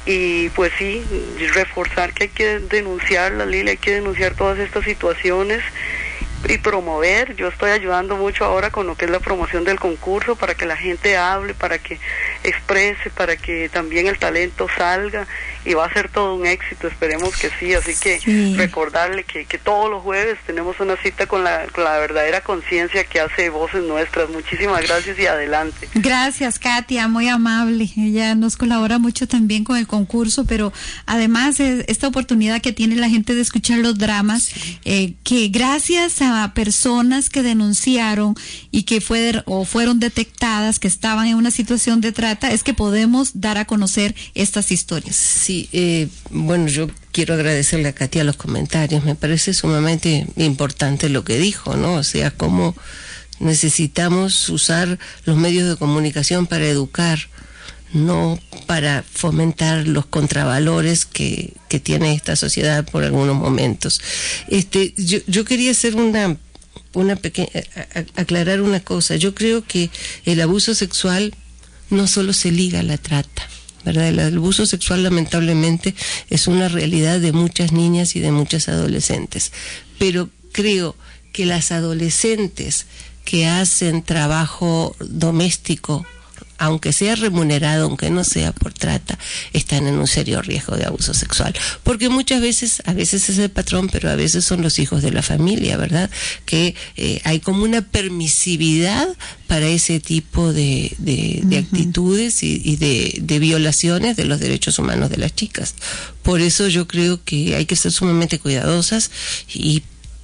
R: y pues sí, reforzar que hay que denunciarla, Lili, hay que denunciar todas estas situaciones y promover. Yo estoy ayudando mucho ahora con lo que es la promoción del concurso, para que la gente hable, para que exprese, para que también el talento salga, y va a ser todo un éxito, esperemos que sí. Así que sí, recordarle que, que todos los jueves tenemos una cita con la, con la verdadera conciencia que hace Voces Nuestras. Muchísimas gracias y adelante.
B: Gracias, Katia, muy amable. Ella nos colabora mucho también con el concurso, pero además es esta oportunidad que tiene la gente de escuchar los dramas, eh, que gracias a personas que denunciaron y que fue, o fueron detectadas que estaban en una situación de trata, es que podemos dar a conocer estas historias.
C: Sí, eh, bueno, yo quiero agradecerle a Katia los comentarios. Me parece sumamente importante lo que dijo, ¿no? O sea, cómo necesitamos usar los medios de comunicación para educar, no para fomentar los contravalores que, que tiene esta sociedad por algunos momentos. Este, yo, yo quería hacer una, una pequeña, aclarar una cosa. Yo creo que el abuso sexual no solo se liga a la trata, ¿verdad? El abuso sexual lamentablemente es una realidad de muchas niñas y de muchas adolescentes, pero creo que las adolescentes que hacen trabajo doméstico, aunque sea remunerado, aunque no sea por trata, están en un serio riesgo de abuso sexual. Porque muchas veces, a veces es el patrón, pero a veces son los hijos de la familia, ¿verdad? Que eh, hay como una permisividad para ese tipo de, de, de uh-huh. actitudes y, y de, de violaciones de los derechos humanos de las chicas. Por eso yo creo que hay que ser sumamente cuidadosas, y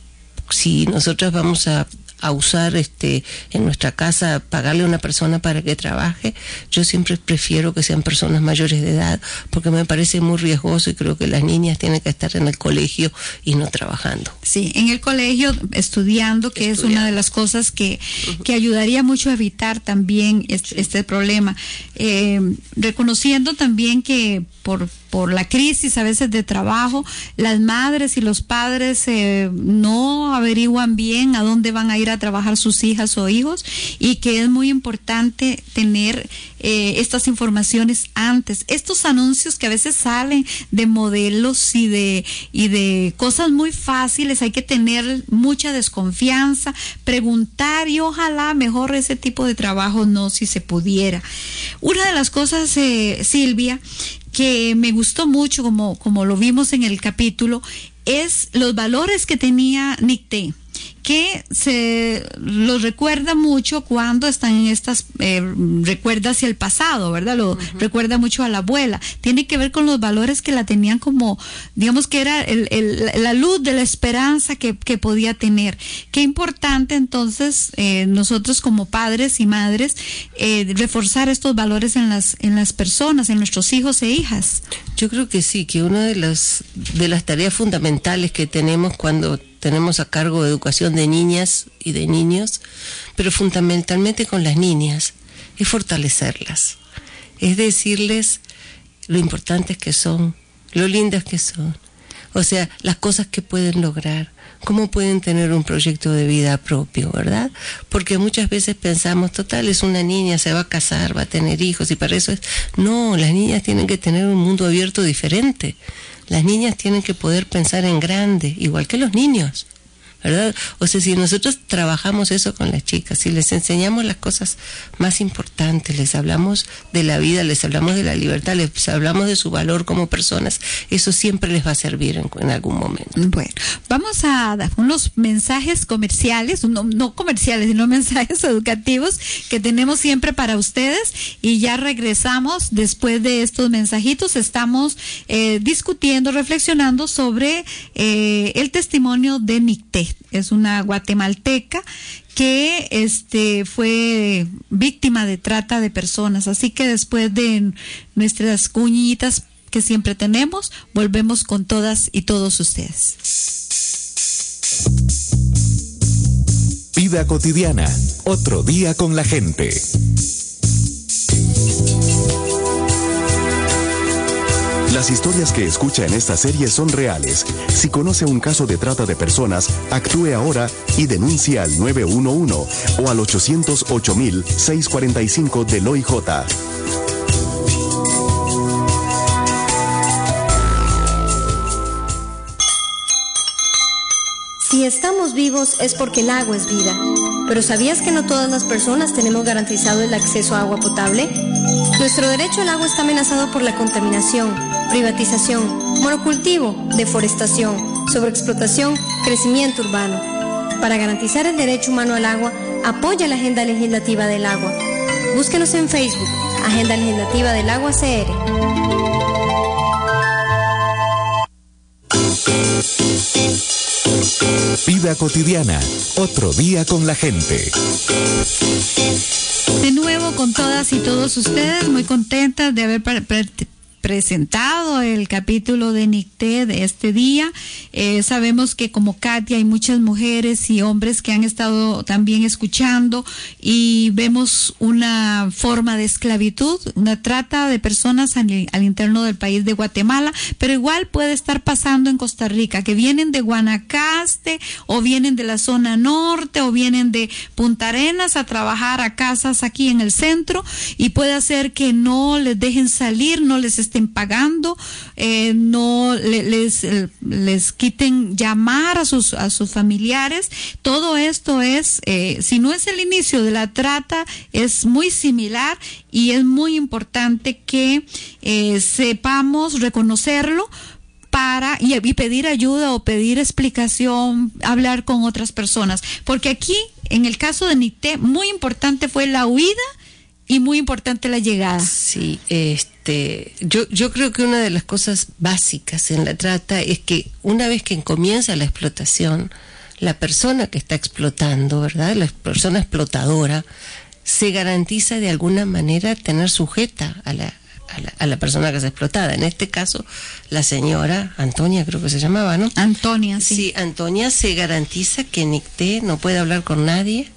C: si nosotras vamos a a usar este en nuestra casa, pagarle a una persona para que trabaje, yo siempre prefiero que sean personas mayores de edad, porque me parece muy riesgoso y creo que las niñas tienen que estar en el colegio y no trabajando.
B: Sí, en el colegio estudiando, que estudiando. Es una de las cosas que, uh-huh. que ayudaría mucho a evitar también este, sí. este problema. Eh, reconociendo también que por por la crisis a veces de trabajo, las madres y los padres eh, no averiguan bien a dónde van a ir a trabajar sus hijas o hijos, y que es muy importante tener eh, estas informaciones antes. Estos anuncios que a veces salen de modelos y de y de cosas muy fáciles, hay que tener mucha desconfianza, preguntar, y ojalá mejor ese tipo de trabajo no, si se pudiera. Una de las cosas, eh, Silvia, que me gustó mucho, como, como lo vimos en el capítulo, es los valores que tenía Nicté, que se los recuerda mucho cuando están en estas, eh, recuerda hacia el pasado, ¿verdad? Lo uh-huh. recuerda mucho a la abuela. Tiene que ver con los valores que la tenían como, digamos que era el, el, la luz de la esperanza que, que podía tener. Qué importante entonces eh, nosotros como padres y madres eh, reforzar estos valores en las, en las personas, en nuestros hijos e hijas.
C: Yo creo que sí, que una de las, de las tareas fundamentales que tenemos cuando tenemos a cargo de educación de niñas y de niños, pero fundamentalmente con las niñas, es fortalecerlas, es decirles lo importantes que son, lo lindas que son, o sea, las cosas que pueden lograr, cómo pueden tener un proyecto de vida propio, ¿verdad? Porque muchas veces pensamos, total, es una niña, se va a casar, va a tener hijos, y para eso es... No, las niñas tienen que tener un mundo abierto diferente. Las niñas tienen que poder pensar en grande, igual que los niños, ¿verdad? O sea, si nosotros trabajamos eso con las chicas, si les enseñamos las cosas más importantes, les hablamos de la vida, les hablamos de la libertad, les hablamos de su valor como personas, eso siempre les va a servir en, en algún momento.
B: Bueno, vamos a dar unos mensajes comerciales, no, no comerciales, sino mensajes educativos que tenemos siempre para ustedes, y ya regresamos después de estos mensajitos. Estamos eh, discutiendo, reflexionando sobre eh, el testimonio de Nicté. Es una guatemalteca que este fue víctima de trata de personas. Así que después de nuestras cuñitas que siempre tenemos, volvemos con todas y todos ustedes.
A: Vida cotidiana, otro día con la gente. Las historias que escucha en esta serie son reales. Si conoce un caso de trata de personas, actúe ahora y denuncie al nueve uno uno o al ochocientos ocho mil seiscientos cuarenta y cinco del O I J.
S: Si estamos vivos es porque el agua es vida. Pero ¿sabías que no todas las personas tenemos garantizado el acceso a agua potable? Nuestro derecho al agua está amenazado por la contaminación, privatización, monocultivo, deforestación, sobreexplotación, crecimiento urbano. Para garantizar el derecho humano al agua, apoya la Agenda Legislativa del Agua. Búsquenos en Facebook, Agenda Legislativa del Agua C R.
A: Vida cotidiana, otro día con la gente.
B: De nuevo con todas y todos ustedes, muy contentas de haber presentado el capítulo de NICTE de este día. Eh, sabemos que como Katia hay muchas mujeres y hombres que han estado también escuchando y vemos una forma de esclavitud, una trata de personas al, al interno del país de Guatemala, pero igual puede estar pasando en Costa Rica, que vienen de Guanacaste o vienen de la zona norte o vienen de Punta Arenas a trabajar a casas aquí en el centro, y puede hacer que no les dejen salir, no les estén pagando, eh, no le, les les quiten llamar a sus a sus familiares. Todo esto es, eh, si no es el inicio de la trata, es muy similar, y es muy importante que eh, sepamos reconocerlo para y, y pedir ayuda o pedir explicación, hablar con otras personas, porque aquí en el caso de NICTE muy importante fue la huida y muy importante la llegada.
C: Sí, este, yo, yo creo que una de las cosas básicas en la trata es que una vez que comienza la explotación, la persona que está explotando, ¿verdad?, la persona explotadora, se garantiza de alguna manera tener sujeta a la, a la, a la persona que es explotada. En este caso, la señora Antonia, creo que se llamaba, ¿no?
B: Antonia, sí.
C: Sí, Antonia se garantiza que NICTE no puede hablar con nadie,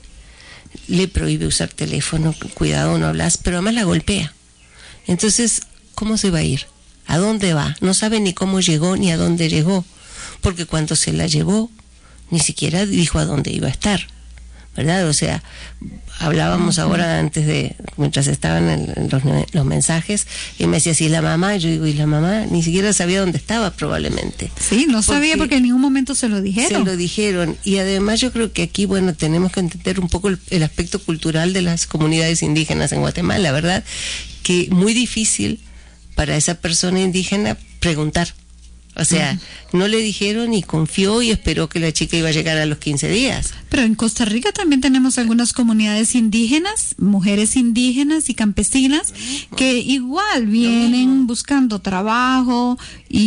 C: le prohíbe usar teléfono, cuidado, no hablas, pero además la golpea. Entonces, ¿cómo se va a ir? ¿A dónde va? No sabe ni cómo llegó ni a dónde llegó, porque cuando se la llevó, ni siquiera dijo a dónde iba a estar, ¿verdad? O sea, hablábamos uh-huh. ahora antes de, mientras estaban en los, los mensajes, y me decía, ¿sí la mamá? Yo digo, ¿y la mamá? Ni siquiera sabía dónde estaba probablemente.
B: Sí, no sabía porque, porque en ningún momento se lo dijeron.
C: Se lo dijeron, y además yo creo que aquí, bueno, tenemos que entender un poco el, el aspecto cultural de las comunidades indígenas en Guatemala, ¿verdad? Que muy difícil para esa persona indígena preguntar. O sea, uh-huh. no le dijeron y confió y esperó que la chica iba a llegar a los quince días.
B: Pero en Costa Rica también tenemos algunas comunidades indígenas, mujeres indígenas y campesinas, que igual vienen buscando trabajo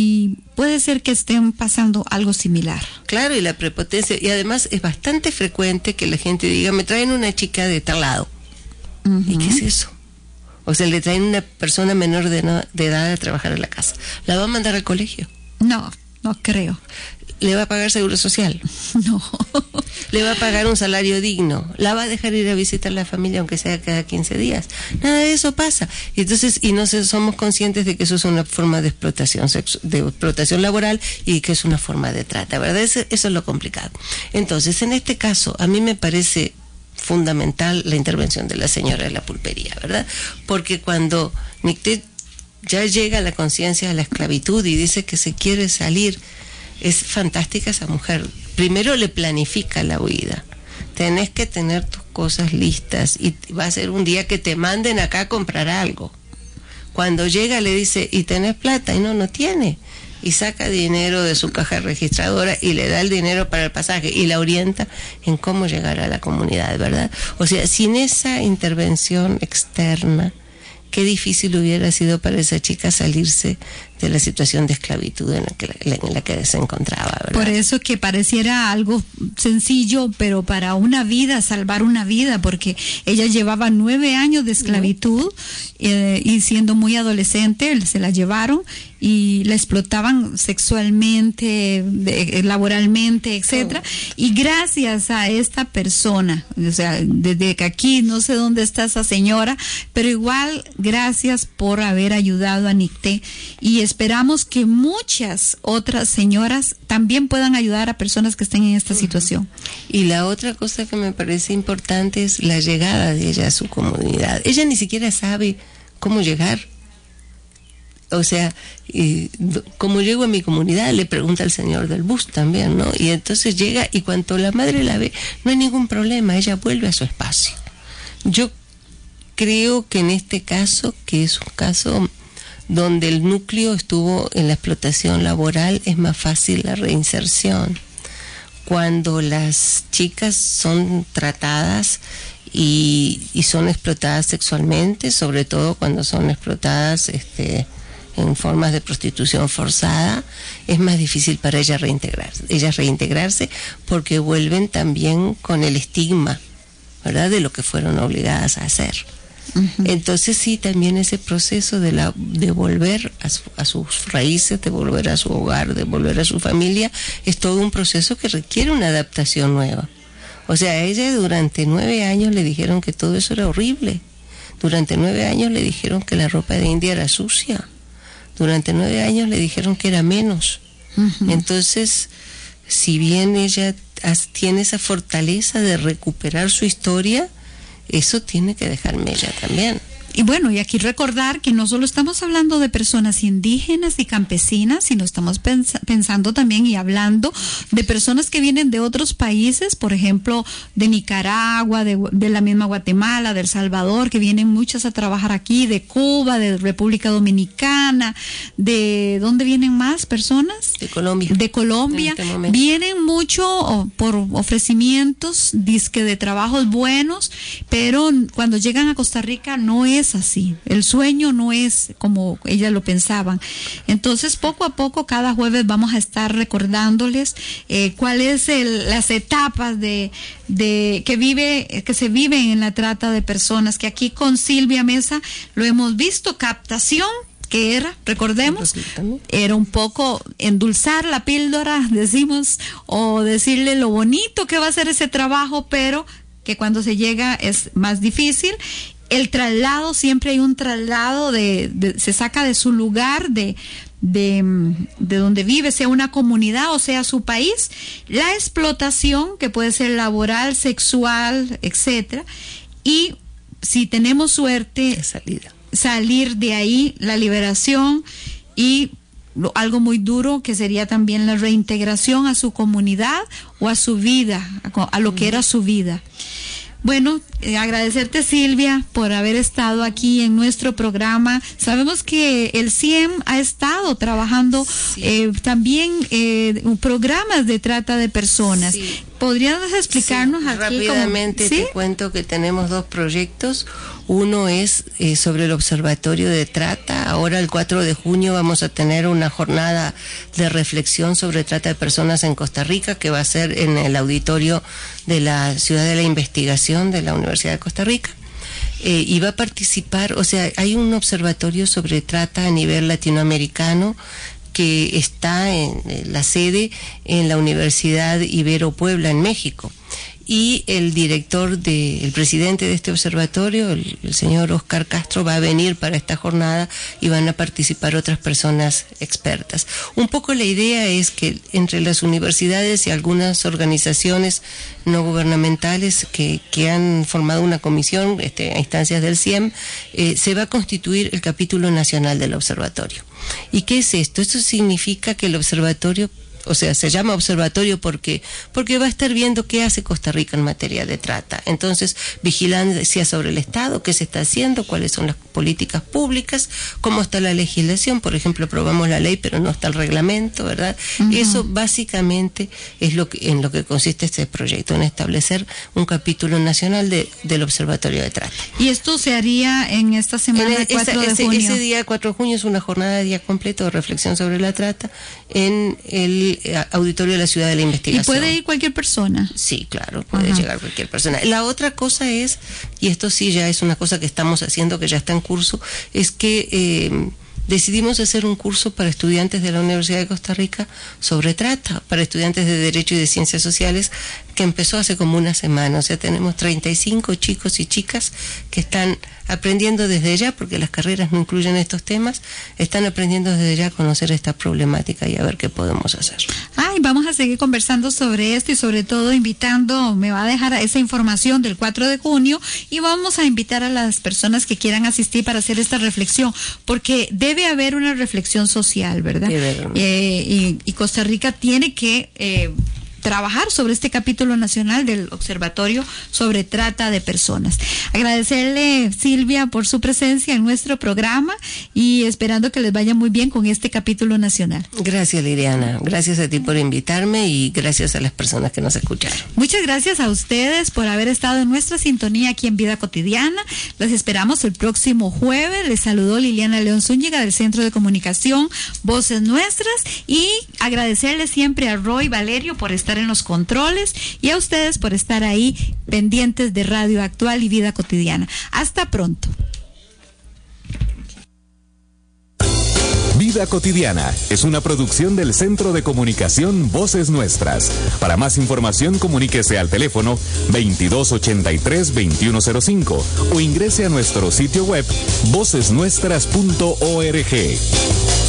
B: y puede ser que estén pasando algo similar.
C: Claro, y la prepotencia, y además es bastante frecuente que la gente diga, me traen una chica de tal lado. Uh-huh. ¿Y qué es eso? O sea, le traen una persona menor de, no, de edad a trabajar en la casa. ¿La va a mandar al colegio?
B: No, no creo.
C: ¿Le va a pagar seguro social?
B: No.
C: ¿Le va a pagar un salario digno? ¿La va a dejar ir a visitar a la familia aunque sea cada quince días? Nada de eso pasa. Y entonces, y no se, somos conscientes de que eso es una forma de explotación sexu- de explotación laboral y que es una forma de trata, ¿verdad? Eso, eso es lo complicado. Entonces, en este caso, a mí me parece fundamental la intervención de la señora de la pulpería, ¿verdad? Porque cuando NICTE ya llega a la conciencia de la esclavitud y dice que se quiere salir, es fantástica esa mujer. Primero le planifica la huida. Tenés que tener tus cosas listas y va a ser un día que te manden acá a comprar algo. Cuando llega le dice, ¿y tenés plata? Y no, no tiene. Y saca dinero de su caja registradora y le da el dinero para el pasaje y la orienta en cómo llegar a la comunidad, ¿verdad? O sea, sin esa intervención externa, qué difícil hubiera sido para esa chica salirse de la situación de esclavitud en la que, en la que se encontraba, ¿verdad?
B: Por eso que pareciera algo sencillo, pero para una vida, salvar una vida, porque ella llevaba nueve años de esclavitud eh, y siendo muy adolescente se la llevaron y la explotaban sexualmente, de, laboralmente, etcétera. Oh. Y gracias a esta persona, o sea, desde que aquí no sé dónde está esa señora, pero igual gracias por haber ayudado a NICTE y esperamos que muchas otras señoras también puedan ayudar a personas que estén en esta uh-huh. situación.
C: Y la otra cosa que me parece importante es la llegada de ella a su comunidad. Ella ni siquiera sabe cómo llegar. O sea, y, ¿cómo llego a mi comunidad? Le pregunta al señor del bus también, ¿no? Y entonces llega y cuando la madre la ve, no hay ningún problema, ella vuelve a su espacio. Yo creo que en este caso, que es un caso donde el núcleo estuvo en la explotación laboral, es más fácil la reinserción. Cuando las chicas son tratadas y, y son explotadas sexualmente, sobre todo cuando son explotadas este, en formas de prostitución forzada, es más difícil para ellas reintegrarse, ellas reintegrarse porque vuelven también con el estigma, ¿verdad?, de lo que fueron obligadas a hacer. Uh-huh. Entonces sí, también ese proceso de, la, de volver a, su, a sus raíces, de volver a su hogar, de volver a su familia, es todo un proceso que requiere una adaptación nueva. O sea, a ella durante nueve años le dijeron que todo eso era horrible. Durante nueve años le dijeron que la ropa de India era sucia. Durante nueve años le dijeron que era menos. Uh-huh. Entonces, si bien ella tiene esa fortaleza de recuperar su historia, eso tiene que dejar mella también.
B: Y bueno, y aquí recordar que no solo estamos hablando de personas indígenas y campesinas, sino estamos pens- pensando también y hablando de personas que vienen de otros países, por ejemplo, de Nicaragua, de, de la misma Guatemala, de El Salvador, que vienen muchas a trabajar aquí, de Cuba, de República Dominicana, de ¿dónde vienen más personas?
C: De Colombia.
B: De Colombia. Este vienen mucho oh, por ofrecimientos, disque de trabajos buenos, pero cuando llegan a Costa Rica no es así, el sueño no es como ellas lo pensaban. Entonces poco a poco cada jueves vamos a estar recordándoles eh, cuáles son las etapas de, de que vive que se viven en la trata de personas, que aquí con Silvia Mesa lo hemos visto. Captación, que era, recordemos, era un poco endulzar la píldora, decimos, o decirle lo bonito que va a ser ese trabajo, pero que cuando se llega es más difícil. El traslado, siempre hay un traslado de, de se saca de su lugar, de, de, de donde vive, sea una comunidad o sea su país. La explotación, que puede ser laboral, sexual, etcétera. Y si tenemos suerte,
C: salida.
B: salir de ahí, la liberación y lo, algo muy duro que sería también la reintegración a su comunidad o a su vida, a, a lo que era su vida. Bueno, eh, agradecerte, Silvia, por haber estado aquí en nuestro programa. Sabemos que el C I E M ha estado trabajando sí. eh, también eh, programas de trata de personas. Sí. ¿Podrías explicarnos
C: sí,
B: aquí?
C: Rápidamente
B: cómo, ¿sí?
C: te cuento que tenemos dos proyectos. Uno es eh, sobre el Observatorio de Trata. Ahora el cuatro de junio vamos a tener una jornada de reflexión sobre trata de personas en Costa Rica, que va a ser en el auditorio de la Ciudad de la Investigación de la Universidad de Costa Rica. Eh, y va a participar, o sea, hay un observatorio sobre trata a nivel latinoamericano que está en, en la sede en la Universidad Ibero Puebla en México. Y el director, de, el presidente de este observatorio, el, el señor Oscar Castro, va a venir para esta jornada y van a participar otras personas expertas. Un poco la idea es que entre las universidades y algunas organizaciones no gubernamentales que, que han formado una comisión este, a instancias del C I E M, eh, se va a constituir el capítulo nacional del observatorio. ¿Y qué es esto? Esto significa que el observatorio, o sea, se llama observatorio porque porque va a estar viendo qué hace Costa Rica en materia de trata. Entonces, vigilancia sobre el Estado, qué se está haciendo, cuáles son las políticas públicas, cómo está la legislación. Por ejemplo, aprobamos la ley, pero no está el reglamento, ¿verdad? Uh-huh. Eso básicamente es lo que en lo que consiste este proyecto, en establecer un capítulo nacional de, del Observatorio de Trata.
B: ¿Y esto se haría en esta semana en el, cuatro
C: esa,
B: de
C: ese,
B: junio?
C: Ese día cuatro de junio es una jornada de día completo de reflexión sobre la trata en el auditorio de la Ciudad de la Investigación.
B: ¿Y puede ir cualquier persona?
C: Sí, claro, puede
B: Ajá.
C: llegar cualquier persona. La otra cosa es, y esto sí ya es una cosa que estamos haciendo, que ya está en curso, es que eh, decidimos hacer un curso para estudiantes de la Universidad de Costa Rica sobre trata, para estudiantes de Derecho y de Ciencias Sociales, que empezó hace como una semana. O sea, tenemos treinta y cinco chicos y chicas que están aprendiendo desde ya, porque las carreras no incluyen estos temas, están aprendiendo desde ya a conocer esta problemática y a ver qué podemos hacer.
B: Ay, vamos a seguir conversando sobre esto y sobre todo invitando, me va a dejar esa información del cuatro de junio y vamos a invitar a las personas que quieran asistir para hacer esta reflexión, porque debe haber una reflexión social, ¿verdad? Eh, y, y Costa Rica tiene que eh, trabajar sobre este capítulo nacional del Observatorio sobre Trata de Personas. Agradecerle, Silvia, por su presencia en nuestro programa y esperando que les vaya muy bien con este capítulo nacional.
C: Gracias, Liliana. Gracias a ti por invitarme y gracias a las personas que nos escucharon.
B: Muchas gracias a ustedes por haber estado en nuestra sintonía aquí en Vida Cotidiana. Los esperamos el próximo jueves. Les saludó Liliana León Zúñiga del Centro de Comunicación Voces Nuestras y agradecerle siempre a Roy Valerio por estar estar en los controles y a ustedes por estar ahí pendientes de Radio Actual y Vida Cotidiana. Hasta pronto.
A: Vida Cotidiana es una producción del Centro de Comunicación Voces Nuestras. Para más información, comuníquese al teléfono veintidós ochenta y tres, veintiuno cero cinco o ingrese a nuestro sitio web voces nuestras punto org.